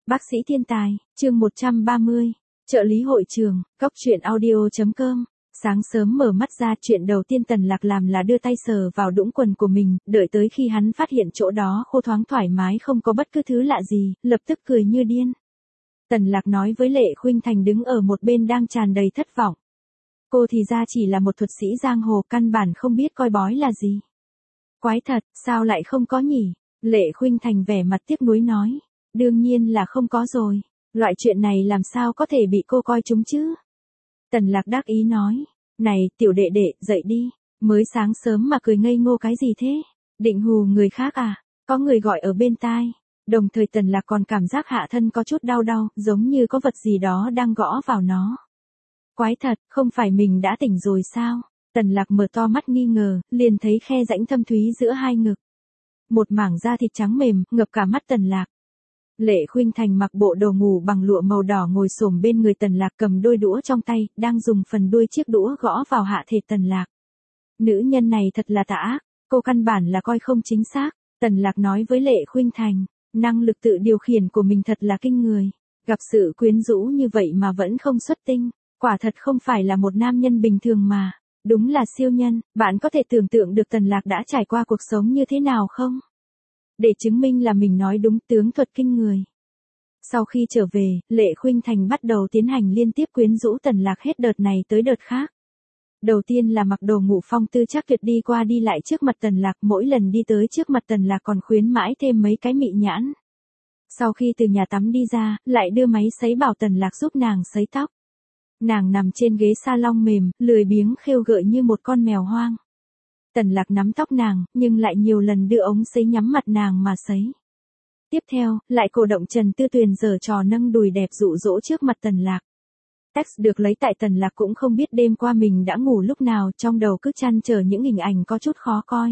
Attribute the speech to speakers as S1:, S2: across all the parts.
S1: Bác sĩ thiên tài, chương 130, trợ lý hội trường, góc truyện audio.com. Sáng sớm mở mắt ra, chuyện đầu tiên Tần Lạc làm là đưa tay sờ vào đũng quần của mình, đợi tới khi hắn phát hiện chỗ đó khô thoáng thoải mái không có bất cứ thứ lạ gì, lập tức cười như điên. Tần Lạc nói với Lệ Khuynh Thành đứng ở một bên đang tràn đầy thất vọng. Cô thì ra chỉ là một thuật sĩ giang hồ, căn bản không biết coi bói là gì. Quái thật, sao lại không có nhỉ? Lệ Khuynh Thành vẻ mặt tiếc nuối nói. Đương nhiên là không có rồi, loại chuyện này làm sao có thể bị cô coi trúng chứ? Tần Lạc đắc ý nói, này tiểu đệ đệ, dậy đi, mới sáng sớm mà cười ngây ngô cái gì thế? Định hù người khác à? Có người gọi ở bên tai. Đồng thời Tần Lạc còn cảm giác hạ thân có chút đau đau, giống như có vật gì đó đang gõ vào nó. Quái thật, không phải mình đã tỉnh rồi sao? Tần Lạc mở to mắt nghi ngờ, liền thấy khe rãnh thâm thúy giữa hai ngực. Một mảng da thịt trắng mềm, ngập cả mắt Tần Lạc. Lệ Khuynh Thành mặc bộ đồ ngủ bằng lụa màu đỏ ngồi xổm bên người Tần Lạc, cầm đôi đũa trong tay, đang dùng phần đuôi chiếc đũa gõ vào hạ thể Tần Lạc. Nữ nhân này thật là tà ác, cô căn bản là coi không chính xác. Tần Lạc nói với Lệ Khuynh Thành, năng lực tự điều khiển của mình thật là kinh người. Gặp sự quyến rũ như vậy mà vẫn không xuất tinh, quả thật không phải là một nam nhân bình thường mà. Đúng là siêu nhân. Bạn có thể tưởng tượng được Tần Lạc đã trải qua cuộc sống như thế nào không? Để chứng minh là mình nói đúng, tướng thuật kinh người. Sau khi trở về, Lệ Khuynh Thành bắt đầu tiến hành liên tiếp quyến rũ Tần Lạc hết đợt này tới đợt khác. Đầu tiên là mặc đồ ngủ phong tư chắc tuyệt đi qua đi lại trước mặt Tần Lạc, mỗi lần đi tới trước mặt Tần Lạc còn khuyến mãi thêm mấy cái mị nhãn. Sau khi từ nhà tắm đi ra, lại đưa máy sấy bảo Tần Lạc giúp nàng sấy tóc. Nàng nằm trên ghế salon mềm, lười biếng khêu gợi như một con mèo hoang. Tần Lạc nắm tóc nàng, nhưng lại nhiều lần đưa ống sấy nhắm mặt nàng mà sấy. Tiếp theo, lại cổ động Trần Tư Tuyền giở trò nâng đùi đẹp dụ dỗ trước mặt Tần Lạc. Text được lấy tại Tần Lạc cũng không biết đêm qua mình đã ngủ lúc nào, trong đầu cứ trăn trở những hình ảnh có chút khó coi.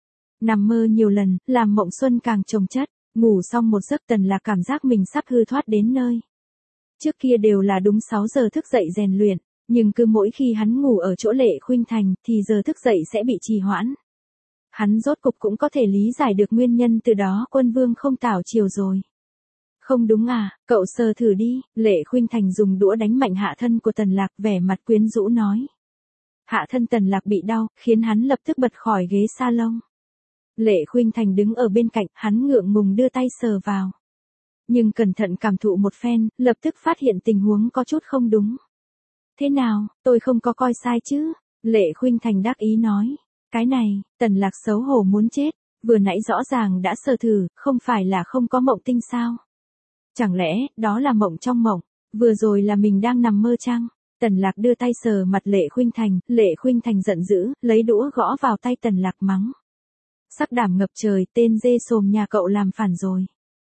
S1: Nằm mơ nhiều lần, làm mộng xuân càng chồng chất, ngủ xong một giấc Tần Lạc cảm giác mình sắp hư thoát đến nơi. Trước kia đều là đúng 6 giờ thức dậy rèn luyện, nhưng cứ mỗi khi hắn ngủ ở chỗ Lệ Khuynh Thành thì giờ thức dậy sẽ bị trì hoãn. Hắn rốt cục cũng có thể lý giải được nguyên nhân từ đó Quân Vương không tảo chiều rồi. Không đúng à, cậu sờ thử đi. Lệ Khuynh Thành dùng đũa đánh mạnh hạ thân của Tần Lạc, vẻ mặt quyến rũ nói. Hạ thân Tần Lạc bị đau, khiến hắn lập tức bật khỏi ghế salon. Lệ Khuynh Thành đứng ở bên cạnh, hắn ngượng ngùng đưa tay sờ vào. Nhưng cẩn thận cảm thụ một phen, lập tức phát hiện tình huống có chút không đúng. Thế nào, tôi không có coi sai chứ? Lệ Khuynh Thành đắc ý nói. Cái này, Tần Lạc xấu hổ muốn chết, vừa nãy rõ ràng đã sờ thử, không phải là không có mộng tinh sao? Chẳng lẽ, đó là mộng trong mộng, vừa rồi là mình đang nằm mơ chăng? Tần Lạc đưa tay sờ mặt Lệ Khuynh Thành giận dữ, lấy đũa gõ vào tay Tần Lạc mắng. Sắc đảm ngập trời, tên dê xồm nhà cậu làm phản rồi.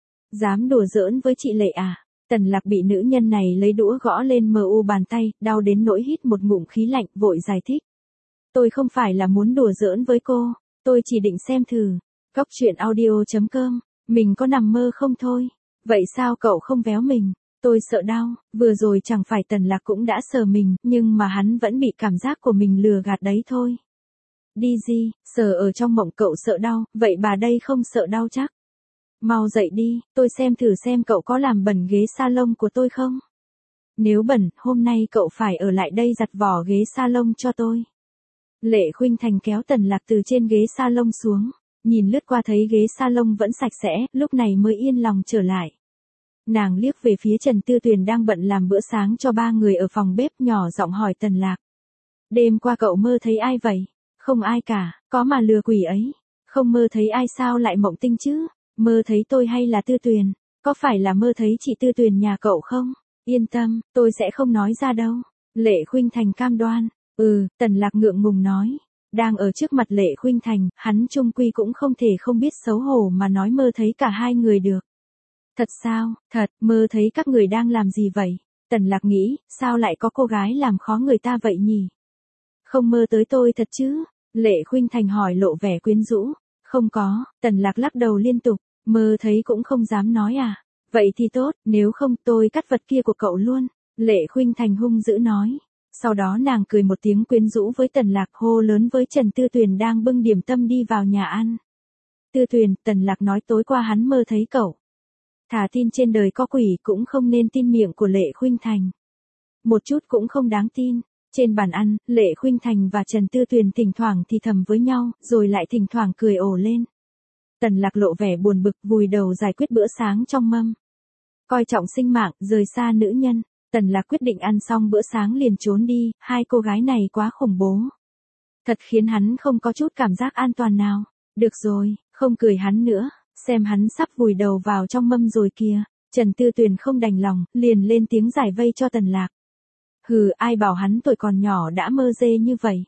S1: Dám đùa giỡn với chị Lệ à? Tần Lạc bị nữ nhân này lấy đũa gõ lên mu bàn tay, đau đến nỗi hít một ngụm khí lạnh, vội giải thích. Tôi không phải là muốn đùa giỡn với cô, tôi chỉ định xem thử. Góc truyện audio.com, mình có nằm mơ không thôi. Vậy sao cậu không véo mình? Tôi sợ đau, vừa rồi chẳng phải Tần Lạc cũng đã sờ mình, nhưng mà hắn vẫn bị cảm giác của mình lừa gạt đấy thôi. Đi gì, sờ ở trong mộng cậu sợ đau, vậy bà đây không sợ đau chắc? Mau dậy đi, tôi xem thử xem cậu có làm bẩn ghế salon của tôi không? Nếu bẩn, hôm nay cậu phải ở lại đây giặt vỏ ghế salon cho tôi. Lệ Khuynh Thành kéo Tần Lạc từ trên ghế salon xuống, nhìn lướt qua thấy ghế salon vẫn sạch sẽ, lúc này mới yên lòng trở lại. Nàng liếc về phía Trần Tư Tuyền đang bận làm bữa sáng cho 3 người ở phòng bếp, nhỏ giọng hỏi Tần Lạc. Đêm qua cậu mơ thấy ai vậy? Không ai cả, có mà lừa quỷ ấy. Không mơ thấy ai sao lại mộng tinh chứ? Mơ thấy tôi hay là Tư Tuyền? Có phải là mơ thấy chị Tư Tuyền nhà cậu không? Yên tâm, tôi sẽ không nói ra đâu. Lệ Khuynh Thành cam đoan. Tần Lạc ngượng ngùng nói. Đang ở trước mặt Lệ Khuynh Thành, hắn chung quy cũng không thể không biết xấu hổ mà nói mơ thấy cả hai người được. Thật sao? Thật, mơ thấy các người đang làm gì vậy? Tần Lạc nghĩ, sao lại có cô gái làm khó người ta vậy nhỉ? Không mơ tới tôi thật chứ? Lệ Khuynh Thành hỏi lộ vẻ quyến rũ. Không có, Tần Lạc lắc đầu liên tục, mơ thấy cũng không dám nói à? Vậy thì tốt, nếu không tôi cắt vật kia của cậu luôn. Lệ Khuynh Thành hung dữ nói. Sau đó nàng cười một tiếng quyến rũ với Tần Lạc, hô lớn với Trần Tư Tuyền đang bưng điểm tâm đi vào nhà ăn. Tư Tuyền, Tần Lạc nói tối qua hắn mơ thấy cậu. Thà tin trên đời có quỷ cũng không nên tin miệng của Lệ Khuynh Thành. Một chút cũng không đáng tin. Trên bàn ăn, Lệ Khuynh Thành và Trần Tư Tuyền thỉnh thoảng thì thầm với nhau, rồi lại thỉnh thoảng cười ồ lên. Tần Lạc lộ vẻ buồn bực, vùi đầu giải quyết bữa sáng trong mâm. Coi trọng sinh mạng, rời xa nữ nhân. Tần Lạc quyết định ăn xong bữa sáng liền trốn đi, hai cô gái này quá khủng bố. Thật khiến hắn không có chút cảm giác an toàn nào. Được rồi, không cười hắn nữa, xem hắn sắp vùi đầu vào trong mâm rồi kìa. Trần Tư Tuyền không đành lòng, liền lên tiếng giải vây cho Tần Lạc. Hừ, ai bảo hắn tuổi còn nhỏ đã mơ dê như vậy.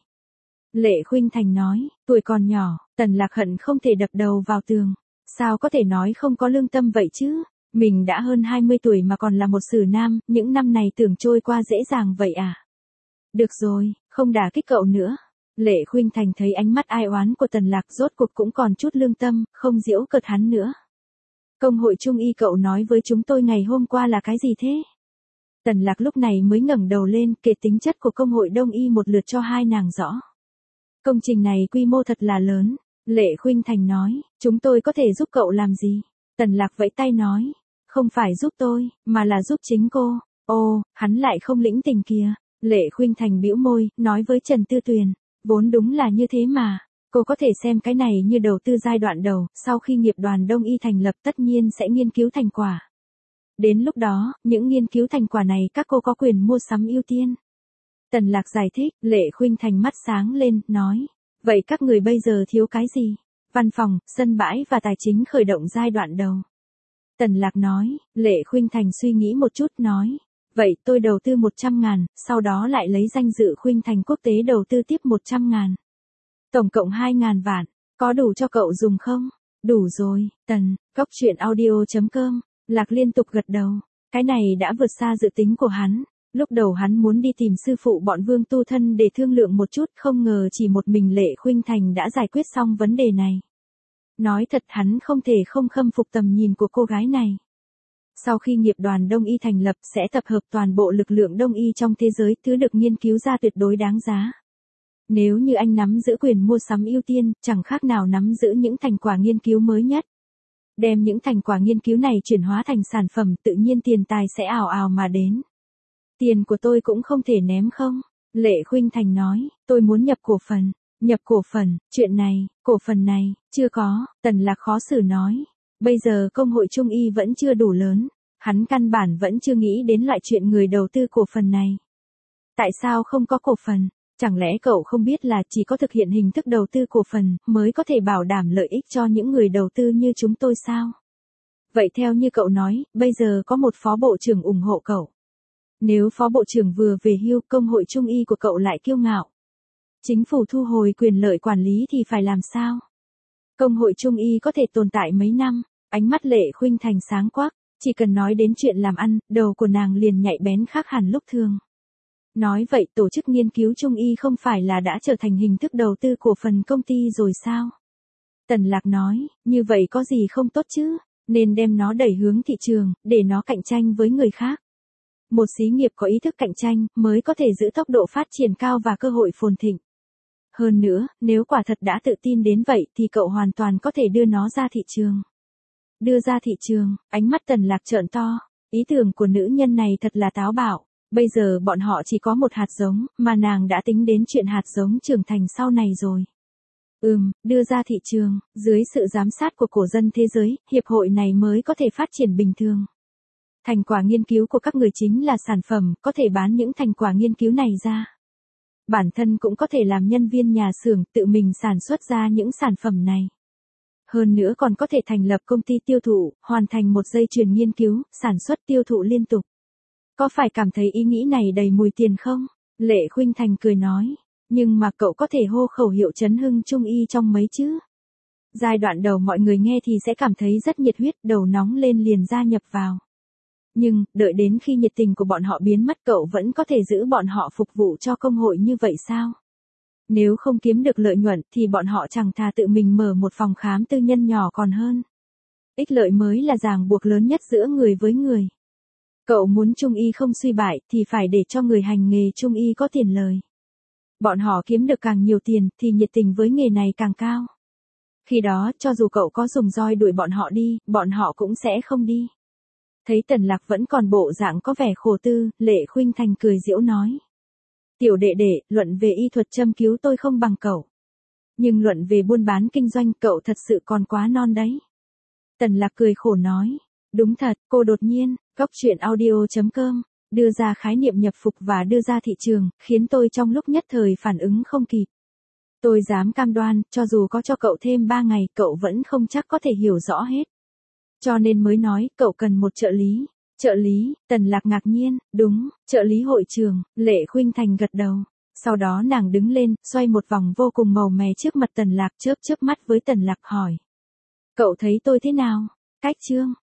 S1: Lệ Khuynh Thành nói, tuổi còn nhỏ, Tần Lạc hận không thể đập đầu vào tường. Sao có thể nói không có lương tâm vậy chứ? Mình đã hơn 20 tuổi mà còn là một xử nam, những năm này tưởng trôi qua dễ dàng vậy à? Được rồi, không đả kích cậu nữa. Lệ Khuynh Thành thấy ánh mắt ai oán của Tần Lạc rốt cuộc cũng còn chút lương tâm, không giễu cợt hắn nữa. Công hội Trung y cậu nói với chúng tôi ngày hôm qua là cái gì thế? Tần Lạc lúc này mới ngẩng đầu lên, kể tính chất của công hội Đông y một lượt cho hai nàng rõ. Công trình này quy mô thật là lớn. Lệ Khuynh Thành nói, chúng tôi có thể giúp cậu làm gì? Tần Lạc vẫy tay nói, không phải giúp tôi, mà là giúp chính cô. Ô, hắn lại không lĩnh tình kìa. Lệ Khuynh Thành bĩu môi, nói với Trần Tư Tuyền, vốn đúng là như thế mà. Cô có thể xem cái này như đầu tư giai đoạn đầu, sau khi nghiệp đoàn Đông y thành lập tất nhiên sẽ nghiên cứu thành quả. Đến lúc đó, những nghiên cứu thành quả này các cô có quyền mua sắm ưu tiên. Tần Lạc giải thích, Lệ Khuynh Thành mắt sáng lên, nói, vậy các người bây giờ thiếu cái gì? Văn phòng, sân bãi và tài chính khởi động giai đoạn đầu. Tần Lạc nói, Lệ Khuynh Thành suy nghĩ một chút nói, vậy tôi đầu tư 100.000, sau đó lại lấy danh dự Khuynh Thành Quốc tế đầu tư tiếp 100.000. Tổng cộng 2.000 vạn, có đủ cho cậu dùng không? Đủ rồi, Tần, goctruyện.audio.com. Lạc liên tục gật đầu, cái này đã vượt xa dự tính của hắn. Lúc đầu hắn muốn đi tìm sư phụ bọn Vương Tu Thân để thương lượng một chút, không ngờ chỉ một mình Lệ Khuynh Thành đã giải quyết xong vấn đề này. Nói thật hắn không thể không khâm phục tầm nhìn của cô gái này. Sau khi nghiệp đoàn Đông y thành lập sẽ tập hợp toàn bộ lực lượng Đông y trong thế giới, thứ được nghiên cứu ra tuyệt đối đáng giá. Nếu như anh nắm giữ quyền mua sắm ưu tiên, chẳng khác nào nắm giữ những thành quả nghiên cứu mới nhất. Đem những thành quả nghiên cứu này chuyển hóa thành sản phẩm, tự nhiên tiền tài sẽ ào ào mà đến. Tiền của tôi cũng không thể ném không? Lệ Khuynh Thành nói, tôi muốn nhập cổ phần. Nhập cổ phần, chuyện này, cổ phần này, chưa có. Tần Lạc khó xử nói. Bây giờ công hội Trung y vẫn chưa đủ lớn. Hắn căn bản vẫn chưa nghĩ đến loại chuyện người đầu tư cổ phần này. Tại sao không có cổ phần? Chẳng lẽ cậu không biết là chỉ có thực hiện hình thức đầu tư cổ phần mới có thể bảo đảm lợi ích cho những người đầu tư như chúng tôi sao? Vậy theo như cậu nói, bây giờ có một phó bộ trưởng ủng hộ cậu. Nếu phó bộ trưởng vừa về hưu, công hội Trung y của cậu lại kiêu ngạo. Chính phủ thu hồi quyền lợi quản lý thì phải làm sao? Công hội Trung y có thể tồn tại mấy năm? Ánh mắt Lệ Khuynh Thành sáng quắc, chỉ cần nói đến chuyện làm ăn, đầu của nàng liền nhạy bén khác hẳn lúc thường. Nói vậy tổ chức nghiên cứu Trung y không phải là đã trở thành hình thức đầu tư cổ phần công ty rồi sao? Tần Lạc nói, như vậy có gì không tốt chứ? Nên đem nó đẩy hướng thị trường, để nó cạnh tranh với người khác. Một xí nghiệp có ý thức cạnh tranh, mới có thể giữ tốc độ phát triển cao và cơ hội phồn thịnh. Hơn nữa, nếu quả thật đã tự tin đến vậy thì cậu hoàn toàn có thể đưa nó ra thị trường. Đưa ra thị trường, ánh mắt Tần Lạc trợn to. Ý tưởng của nữ nhân này thật là táo bạo. Bây giờ bọn họ chỉ có một hạt giống, mà nàng đã tính đến chuyện hạt giống trưởng thành sau này rồi. Đưa ra thị trường, dưới sự giám sát của cổ dân thế giới, hiệp hội này mới có thể phát triển bình thường. Thành quả nghiên cứu của các người chính là sản phẩm, có thể bán những thành quả nghiên cứu này ra. Bản thân cũng có thể làm nhân viên nhà xưởng, tự mình sản xuất ra những sản phẩm này. Hơn nữa còn có thể thành lập công ty tiêu thụ, hoàn thành một dây chuyền nghiên cứu, sản xuất tiêu thụ liên tục. Có phải cảm thấy ý nghĩ này đầy mùi tiền không? Lệ Khuynh Thành cười nói. Nhưng mà cậu có thể hô khẩu hiệu chấn hưng Trung y trong mấy chứ? Giai đoạn đầu mọi người nghe thì sẽ cảm thấy rất nhiệt huyết, đầu nóng lên liền gia nhập vào. Nhưng, đợi đến khi nhiệt tình của bọn họ biến mất cậu vẫn có thể giữ bọn họ phục vụ cho công hội như vậy sao? Nếu không kiếm được lợi nhuận thì bọn họ chẳng thà tự mình mở một phòng khám tư nhân nhỏ còn hơn. Ích lợi mới là ràng buộc lớn nhất giữa người với người. Cậu muốn Trung y không suy bại thì phải để cho người hành nghề Trung y có tiền lời. Bọn họ kiếm được càng nhiều tiền thì nhiệt tình với nghề này càng cao. Khi đó cho dù cậu có dùng roi đuổi bọn họ đi, bọn họ cũng sẽ không đi. Thấy Tần Lạc vẫn còn bộ dạng có vẻ khổ tư, Lệ Khuynh Thành cười giễu nói. Tiểu đệ đệ, luận về y thuật châm cứu tôi không bằng cậu. Nhưng luận về buôn bán kinh doanh cậu thật sự còn quá non đấy. Tần Lạc cười khổ nói. Đúng thật, cô đột nhiên, góc chuyện audio.com, đưa ra khái niệm nhập phục và đưa ra thị trường, khiến tôi trong lúc nhất thời phản ứng không kịp. Tôi dám cam đoan, cho dù có cho cậu thêm 3 ngày, cậu vẫn không chắc có thể hiểu rõ hết. Cho nên mới nói, cậu cần một trợ lý. Trợ lý, Tần Lạc ngạc nhiên, đúng, trợ lý hội trường, Lệ Khuynh Thành gật đầu. Sau đó nàng đứng lên, xoay một vòng vô cùng màu mè trước mặt Tần Lạc, chớp chớp mắt với Tần Lạc hỏi. Cậu thấy tôi thế nào? Cách chương